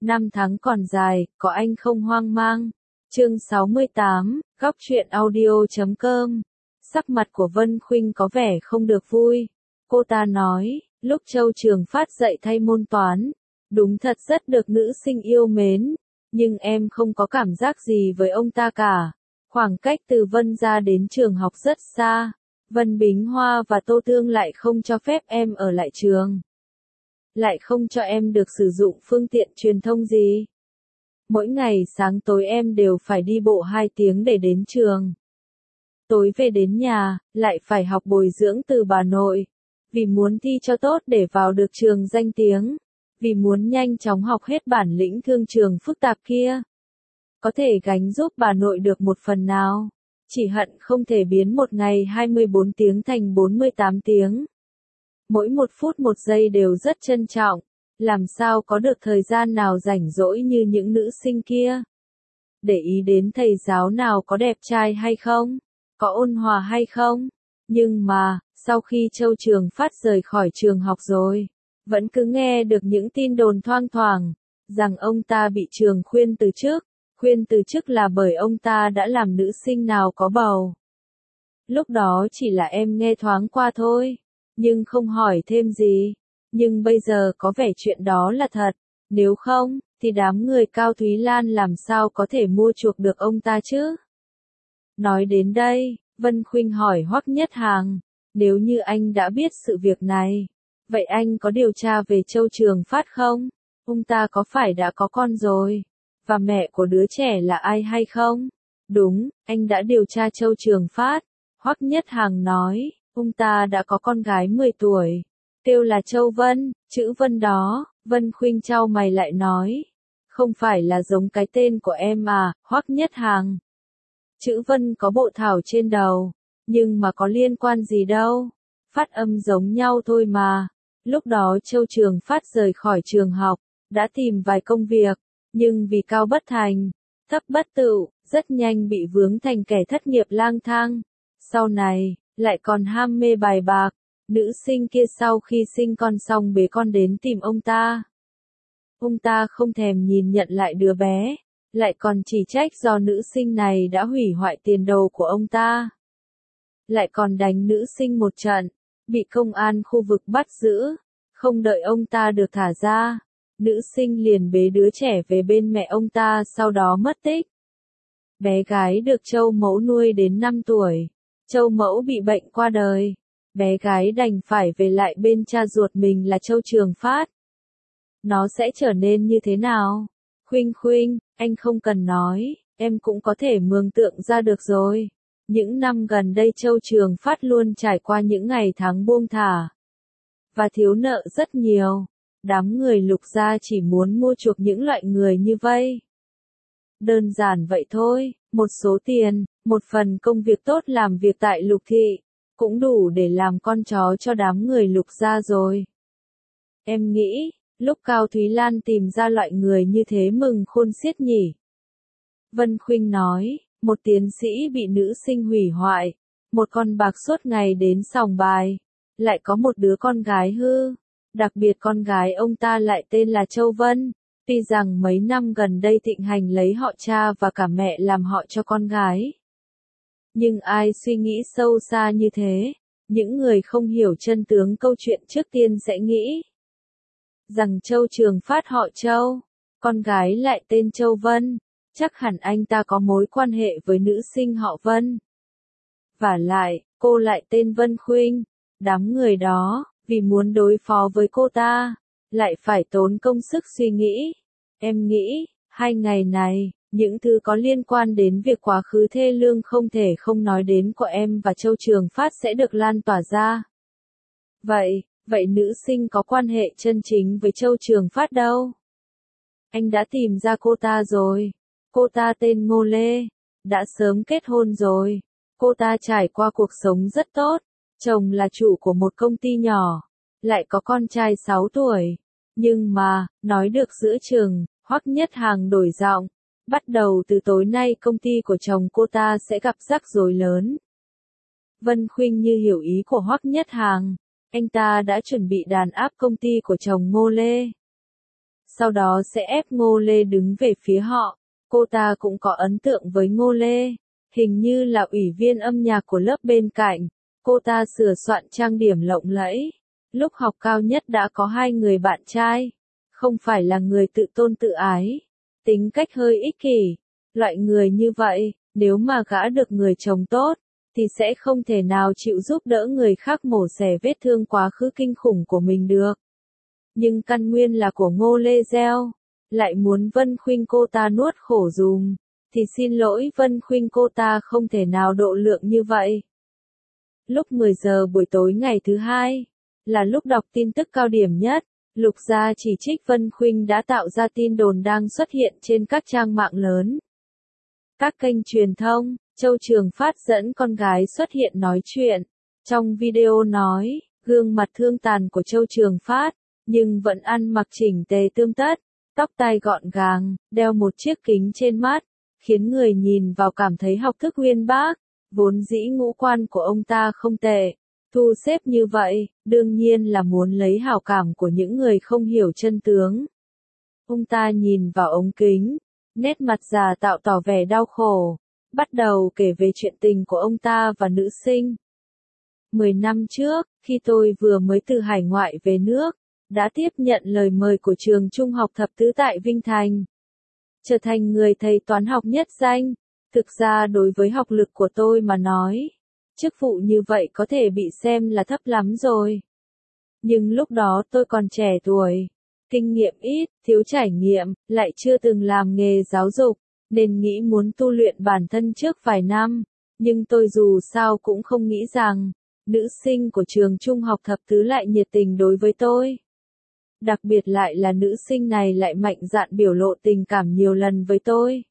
Năm tháng còn dài, có anh không hoang mang. Chương 68, góc truyện audio.com. Sắc mặt của Vân Khuynh có vẻ không được vui. Cô ta nói, lúc Châu Trường Phát dạy thay môn toán, đúng thật rất được nữ sinh yêu mến, nhưng em không có cảm giác gì với ông ta cả. Khoảng cách từ Vân ra đến trường học rất xa, Vân Bính Hoa và Tô Thương lại không cho phép em ở lại trường. Lại không cho em được sử dụng phương tiện truyền thông gì. Mỗi ngày sáng tối em đều phải đi bộ 2 tiếng để đến trường. Tối về đến nhà, lại phải học bồi dưỡng từ bà nội. Vì muốn thi cho tốt để vào được trường danh tiếng. Vì muốn nhanh chóng học hết bản lĩnh thương trường phức tạp kia. Có thể gánh giúp bà nội được một phần nào. Chỉ hận không thể biến một ngày 24 tiếng thành 48 tiếng. Mỗi 1 phút 1 giây đều rất trân trọng. Làm sao có được thời gian nào rảnh rỗi như những nữ sinh kia. Để ý đến thầy giáo nào có đẹp trai hay không, có ôn hòa hay không. Nhưng mà, sau khi Châu Trường Phát rời khỏi trường học rồi, vẫn cứ nghe được những tin đồn thoang thoảng, rằng ông ta bị trường khuyên từ chức. Khuyên từ chức là bởi ông ta đã làm nữ sinh nào có bầu. Lúc đó chỉ là em nghe thoáng qua thôi, nhưng không hỏi thêm gì. Nhưng bây giờ có vẻ chuyện đó là thật, nếu không, thì đám người Cao Thúy Lan làm sao có thể mua chuộc được ông ta chứ? Nói đến đây, Vân Khuynh hỏi Hoắc Nhất Hàng, nếu như anh đã biết sự việc này, vậy anh có điều tra về Châu Trường Phát không? Ông ta có phải đã có con rồi? Và mẹ của đứa trẻ là ai hay không? Đúng, anh đã điều tra Châu Trường Phát. Hoắc Nhất Hàng nói, ông ta đã có con gái 10 tuổi. Kêu là Châu Vân, chữ Vân đó. Vân Khuynh chau mày lại nói, không phải là giống cái tên của em à, Hoắc Nhất Hàng. Chữ Vân có bộ thảo trên đầu, nhưng mà có liên quan gì đâu, phát âm giống nhau thôi mà. Lúc đó Châu Trường Phát rời khỏi trường học, đã tìm vài công việc, nhưng vì cao bất thành, thấp bất tựu, rất nhanh bị vướng thành kẻ thất nghiệp lang thang. Sau này, lại còn ham mê bài bạc. Nữ sinh kia sau khi sinh con xong bế con đến tìm ông ta. Ông ta không thèm nhìn nhận lại đứa bé, lại còn chỉ trách do nữ sinh này đã hủy hoại tiền đồ của ông ta. Lại còn đánh nữ sinh một trận, bị công an khu vực bắt giữ, không đợi ông ta được thả ra. Nữ sinh liền bế đứa trẻ về bên mẹ ông ta sau đó mất tích. Bé gái được Châu Mẫu nuôi đến 5 tuổi, Châu Mẫu bị bệnh qua đời. Bé gái đành phải về lại bên cha ruột mình là Châu Trường Phát. Nó sẽ trở nên như thế nào? Khuynh Khuynh, anh không cần nói, em cũng có thể mường tượng ra được rồi. Những năm gần đây Châu Trường Phát luôn trải qua những ngày tháng buông thả. Và thiếu nợ rất nhiều. Đám người Lục gia chỉ muốn mua chuộc những loại người như vây. Đơn giản vậy thôi, một số tiền, một phần công việc tốt làm việc tại Lục thị. Cũng đủ để làm con chó cho đám người Lục gia rồi. Em nghĩ, lúc Cao Thúy Lan tìm ra loại người như thế mừng khôn xiết nhỉ. Vân Khuynh nói, một tiến sĩ bị nữ sinh hủy hoại, một con bạc suốt ngày đến sòng bài, lại có một đứa con gái hư, đặc biệt con gái ông ta lại tên là Châu Vân. Tuy rằng mấy năm gần đây thịnh hành lấy họ cha và cả mẹ làm họ cho con gái. Nhưng ai suy nghĩ sâu xa như thế, những người không hiểu chân tướng câu chuyện trước tiên sẽ nghĩ rằng Châu Trường Phát họ Châu, con gái lại tên Châu Vân, chắc hẳn anh ta có mối quan hệ với nữ sinh họ Vân. Vả lại, cô lại tên Vân Khuynh, đám người đó, vì muốn đối phó với cô ta, lại phải tốn công sức suy nghĩ. Em nghĩ, 2 ngày này, những thứ có liên quan đến việc quá khứ thê lương không thể không nói đến của em và Châu Trường Phát sẽ được lan tỏa ra. Vậy nữ sinh có quan hệ chân chính với Châu Trường Phát đâu? Anh đã tìm ra cô ta rồi. Cô ta tên Ngô Lê, đã sớm kết hôn rồi. Cô ta trải qua cuộc sống rất tốt, chồng là chủ của một công ty nhỏ, lại có con trai 6 tuổi. Nhưng mà, nói được giữa chừng, Hoắc Nhất Hàng đổi giọng. Bắt đầu từ tối nay công ty của chồng cô ta sẽ gặp rắc rối lớn. Vân Khuynh như hiểu ý của Hoắc Nhất Hàng. Anh ta đã chuẩn bị đàn áp công ty của chồng Ngô Lê. sau đó sẽ ép Ngô Lê đứng về phía họ. Cô ta cũng có ấn tượng với Ngô Lê, hình như là ủy viên âm nhạc của lớp bên cạnh. Cô ta sửa soạn trang điểm lộng lẫy. Lúc học cao nhất đã có 2 người bạn trai. Không phải là người tự tôn tự ái. Tính cách hơi ích kỷ. Loại người như vậy, nếu mà gã được người chồng tốt, thì sẽ không thể nào chịu giúp đỡ người khác mổ xẻ vết thương quá khứ kinh khủng của mình được. Nhưng căn nguyên là của Ngô Lê gieo, lại muốn Vân Khuynh cô ta nuốt khổ dùm, thì xin lỗi Vân Khuynh cô ta không thể nào độ lượng như vậy. Lúc 10 giờ buổi tối ngày thứ 2, là lúc đọc tin tức cao điểm nhất, Lục Gia chỉ trích Vân Khuynh đã tạo ra tin đồn đang xuất hiện trên các trang mạng lớn. Các kênh truyền thông, Châu Trường Phát dẫn con gái xuất hiện nói chuyện. Trong video nói, gương mặt thương tàn của Châu Trường Phát, nhưng vẫn ăn mặc chỉnh tề tươm tất, tóc tai gọn gàng, đeo một chiếc kính trên mắt, khiến người nhìn vào cảm thấy học thức uyên bác. Vốn dĩ ngũ quan của ông ta không tệ, thu xếp như vậy, đương nhiên là muốn lấy hảo cảm của những người không hiểu chân tướng. Ông ta nhìn vào ống kính, nét mặt già tạo tỏ vẻ đau khổ, bắt đầu kể về chuyện tình của ông ta và nữ sinh. 10 năm trước, khi tôi vừa mới từ hải ngoại về nước, đã tiếp nhận lời mời của trường trung học thập tứ tại Vinh Thành. Trở thành người thầy toán học nhất danh. Thực ra đối với học lực của tôi mà nói, chức vụ như vậy có thể bị xem là thấp lắm rồi. Nhưng lúc đó tôi còn trẻ tuổi, kinh nghiệm ít, thiếu trải nghiệm, lại chưa từng làm nghề giáo dục, nên nghĩ muốn tu luyện bản thân trước vài năm. Nhưng tôi dù sao cũng không nghĩ rằng, nữ sinh của trường trung học thập tứ lại nhiệt tình đối với tôi. Đặc biệt lại là nữ sinh này lại mạnh dạn biểu lộ tình cảm nhiều lần với tôi.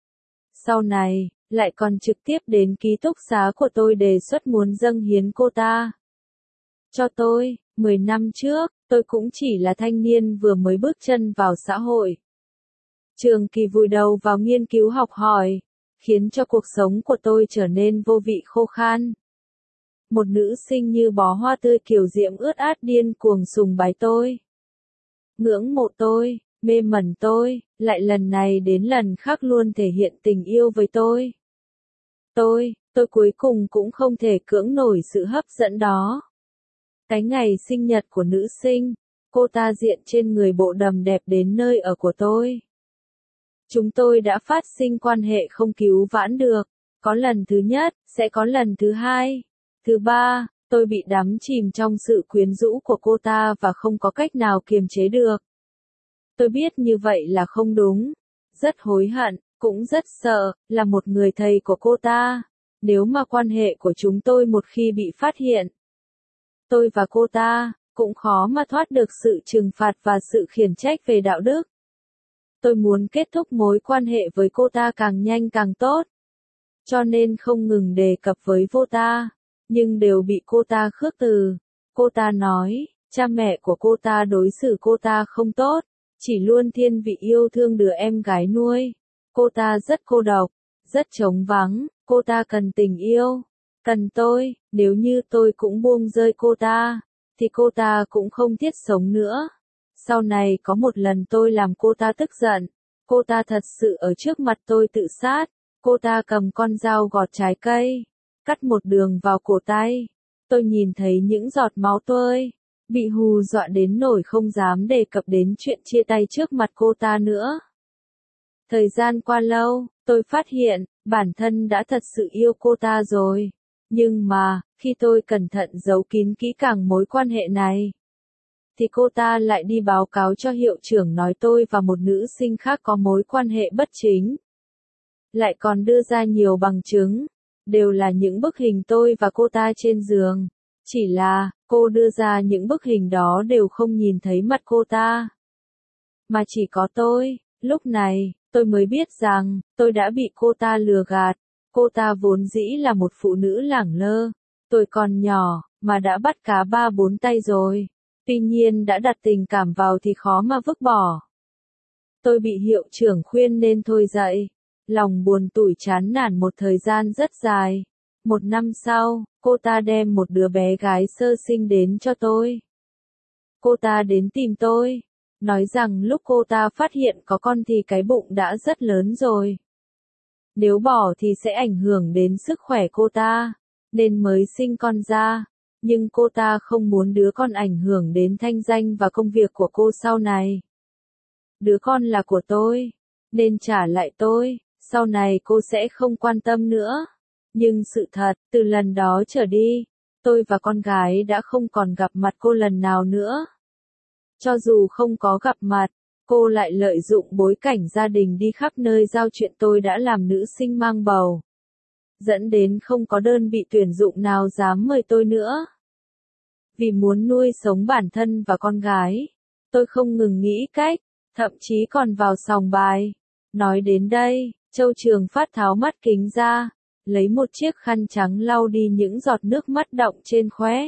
Sau này, lại còn trực tiếp đến ký túc xá của tôi đề xuất muốn dâng hiến cô ta cho tôi. 10 năm trước, tôi cũng chỉ là thanh niên vừa mới bước chân vào xã hội. Trường kỳ vùi đầu vào nghiên cứu học hỏi, khiến cho cuộc sống của tôi trở nên vô vị khô khan. Một nữ sinh như bó hoa tươi kiều diễm ướt át điên cuồng sùng bái tôi, ngưỡng mộ tôi, mê mẩn tôi, lại lần này đến lần khác luôn thể hiện tình yêu với tôi. Tôi cuối cùng cũng không thể cưỡng nổi sự hấp dẫn đó. Cái ngày sinh nhật của nữ sinh, cô ta diện trên người bộ đầm đẹp đến nơi ở của tôi. Chúng tôi đã phát sinh quan hệ không cứu vãn được. Có lần thứ nhất, sẽ có lần thứ hai, thứ ba. Tôi bị đắm chìm trong sự quyến rũ của cô ta và không có cách nào kiềm chế được. Tôi biết như vậy là không đúng. Rất hối hận, cũng rất sợ, là một người thầy của cô ta. Nếu mà quan hệ của chúng tôi một khi bị phát hiện, tôi và cô ta cũng khó mà thoát được sự trừng phạt và sự khiển trách về đạo đức. Tôi muốn kết thúc mối quan hệ với cô ta càng nhanh càng tốt. Cho nên không ngừng đề cập với vô ta, nhưng đều bị cô ta khước từ. Cô ta nói, cha mẹ của cô ta đối xử cô ta không tốt, chỉ luôn thiên vị yêu thương đứa em gái nuôi. Cô ta rất cô độc, rất trống vắng, cô ta cần tình yêu, cần tôi. Nếu như tôi cũng buông rơi cô ta, thì cô ta cũng không thiết sống nữa. Sau này có một lần tôi làm cô ta tức giận, cô ta thật sự ở trước mặt tôi tự sát. Cô ta cầm con dao gọt trái cây, cắt một đường vào cổ tay. Tôi nhìn thấy những giọt máu tươi, bị hù dọa đến nỗi không dám đề cập đến chuyện chia tay trước mặt cô ta nữa. Thời gian qua lâu, tôi phát hiện, bản thân đã thật sự yêu cô ta rồi. Nhưng mà, khi tôi cẩn thận giấu kín kỹ càng mối quan hệ này, thì cô ta lại đi báo cáo cho hiệu trưởng nói tôi và một nữ sinh khác có mối quan hệ bất chính. Lại còn đưa ra nhiều bằng chứng, đều là những bức hình tôi và cô ta trên giường. Chỉ là, cô đưa ra những bức hình đó đều không nhìn thấy mặt cô ta, mà chỉ có tôi. Lúc này, tôi mới biết rằng, tôi đã bị cô ta lừa gạt. Cô ta vốn dĩ là một phụ nữ lẳng lơ. Tôi còn nhỏ, mà đã bắt cá ba bốn tay rồi. Tuy nhiên đã đặt tình cảm vào thì khó mà vứt bỏ. Tôi bị hiệu trưởng khuyên nên thôi dậy. Lòng buồn tủi chán nản một thời gian rất dài. 1 năm sau, cô ta đem một đứa bé gái sơ sinh đến cho tôi. Cô ta đến tìm tôi, nói rằng lúc cô ta phát hiện có con thì cái bụng đã rất lớn rồi. Nếu bỏ thì sẽ ảnh hưởng đến sức khỏe cô ta, nên mới sinh con ra. Nhưng cô ta không muốn đứa con ảnh hưởng đến thanh danh và công việc của cô sau này. Đứa con là của tôi, nên trả lại tôi, sau này cô sẽ không quan tâm nữa. Nhưng sự thật, từ lần đó trở đi, tôi và con gái đã không còn gặp mặt cô lần nào nữa. Cho dù không có gặp mặt, cô lại lợi dụng bối cảnh gia đình đi khắp nơi giao chuyện tôi đã làm nữ sinh mang bầu. Dẫn đến không có đơn vị tuyển dụng nào dám mời tôi nữa. Vì muốn nuôi sống bản thân và con gái, tôi không ngừng nghĩ cách, thậm chí còn vào sòng bài. Nói đến đây, Châu Trường Phát tháo mắt kính ra, lấy một chiếc khăn trắng lau đi những giọt nước mắt đọng trên khóe.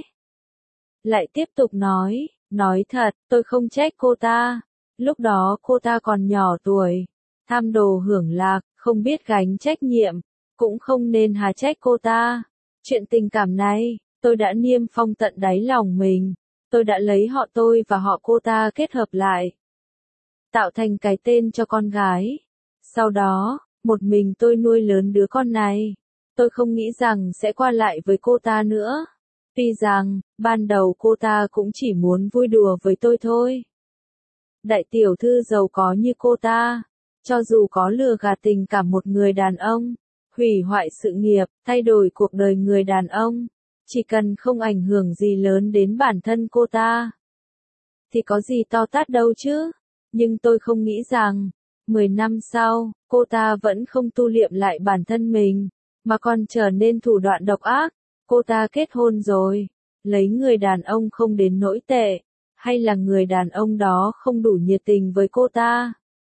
Lại tiếp tục nói thật, tôi không trách cô ta. Lúc đó cô ta còn nhỏ tuổi, tham đồ hưởng lạc, không biết gánh trách nhiệm, cũng không nên hà trách cô ta. Chuyện tình cảm này, tôi đã niêm phong tận đáy lòng mình. Tôi đã lấy họ tôi và họ cô ta kết hợp lại, tạo thành cái tên cho con gái. Sau đó, một mình tôi nuôi lớn đứa con này. Tôi không nghĩ rằng sẽ qua lại với cô ta nữa. Tuy rằng, ban đầu cô ta cũng chỉ muốn vui đùa với tôi thôi. Đại tiểu thư giàu có như cô ta, cho dù có lừa gạt tình cảm một người đàn ông, hủy hoại sự nghiệp, thay đổi cuộc đời người đàn ông, chỉ cần không ảnh hưởng gì lớn đến bản thân cô ta, thì có gì to tát đâu chứ. Nhưng tôi không nghĩ rằng, 10 năm sau, cô ta vẫn không tu luyện lại bản thân mình, mà còn trở nên thủ đoạn độc ác. Cô ta kết hôn rồi, lấy người đàn ông không đến nỗi tệ, hay là người đàn ông đó không đủ nhiệt tình với cô ta?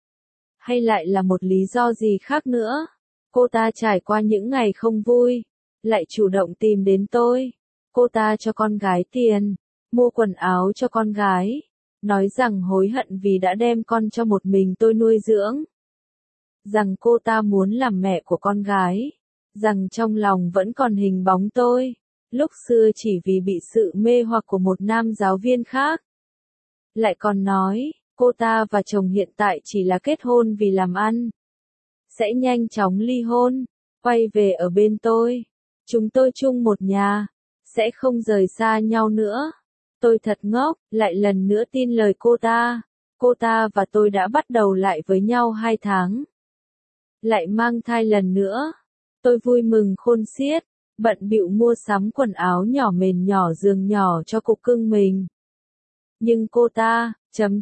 Hay lại là một lý do gì khác nữa? Cô ta trải qua những ngày không vui, lại chủ động tìm đến tôi. Cô ta cho con gái tiền, mua quần áo cho con gái, nói rằng hối hận vì đã đem con cho một mình tôi nuôi dưỡng. Rằng cô ta muốn làm mẹ của con gái, rằng trong lòng vẫn còn hình bóng tôi, lúc xưa chỉ vì bị sự mê hoặc của một nam giáo viên khác. Lại còn nói, cô ta và chồng hiện tại chỉ là kết hôn vì làm ăn, sẽ nhanh chóng ly hôn, quay về ở bên tôi. Chúng tôi chung một nhà, sẽ không rời xa nhau nữa. Tôi thật ngốc, lại lần nữa tin lời cô ta. Cô ta và tôi đã bắt đầu lại với nhau 2 tháng. Lại mang thai lần nữa. Tôi vui mừng khôn xiết, bận bịu mua sắm quần áo nhỏ mền nhỏ giường nhỏ cho cục cưng mình. Nhưng cô ta,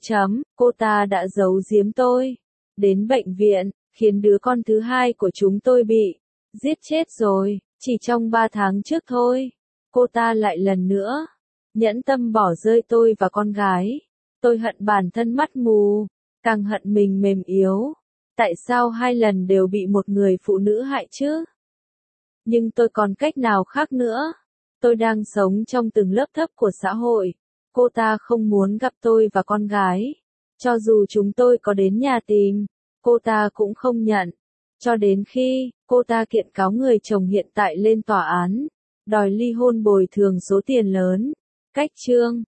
cô ta đã giấu giếm tôi. Đến bệnh viện, khiến đứa con thứ hai của chúng tôi bị giết chết rồi, chỉ trong 3 tháng trước thôi. Cô ta lại lần nữa nhẫn tâm bỏ rơi tôi và con gái. Tôi hận bản thân mắt mù, càng hận mình mềm yếu. Tại sao 2 lần đều bị một người phụ nữ hại chứ? Nhưng tôi còn cách nào khác nữa? Tôi đang sống trong từng lớp thấp của xã hội. Cô ta không muốn gặp tôi và con gái. Cho dù chúng tôi có đến nhà tìm, cô ta cũng không nhận. Cho đến khi, cô ta kiện cáo người chồng hiện tại lên tòa án, đòi ly hôn bồi thường số tiền lớn. Cách chương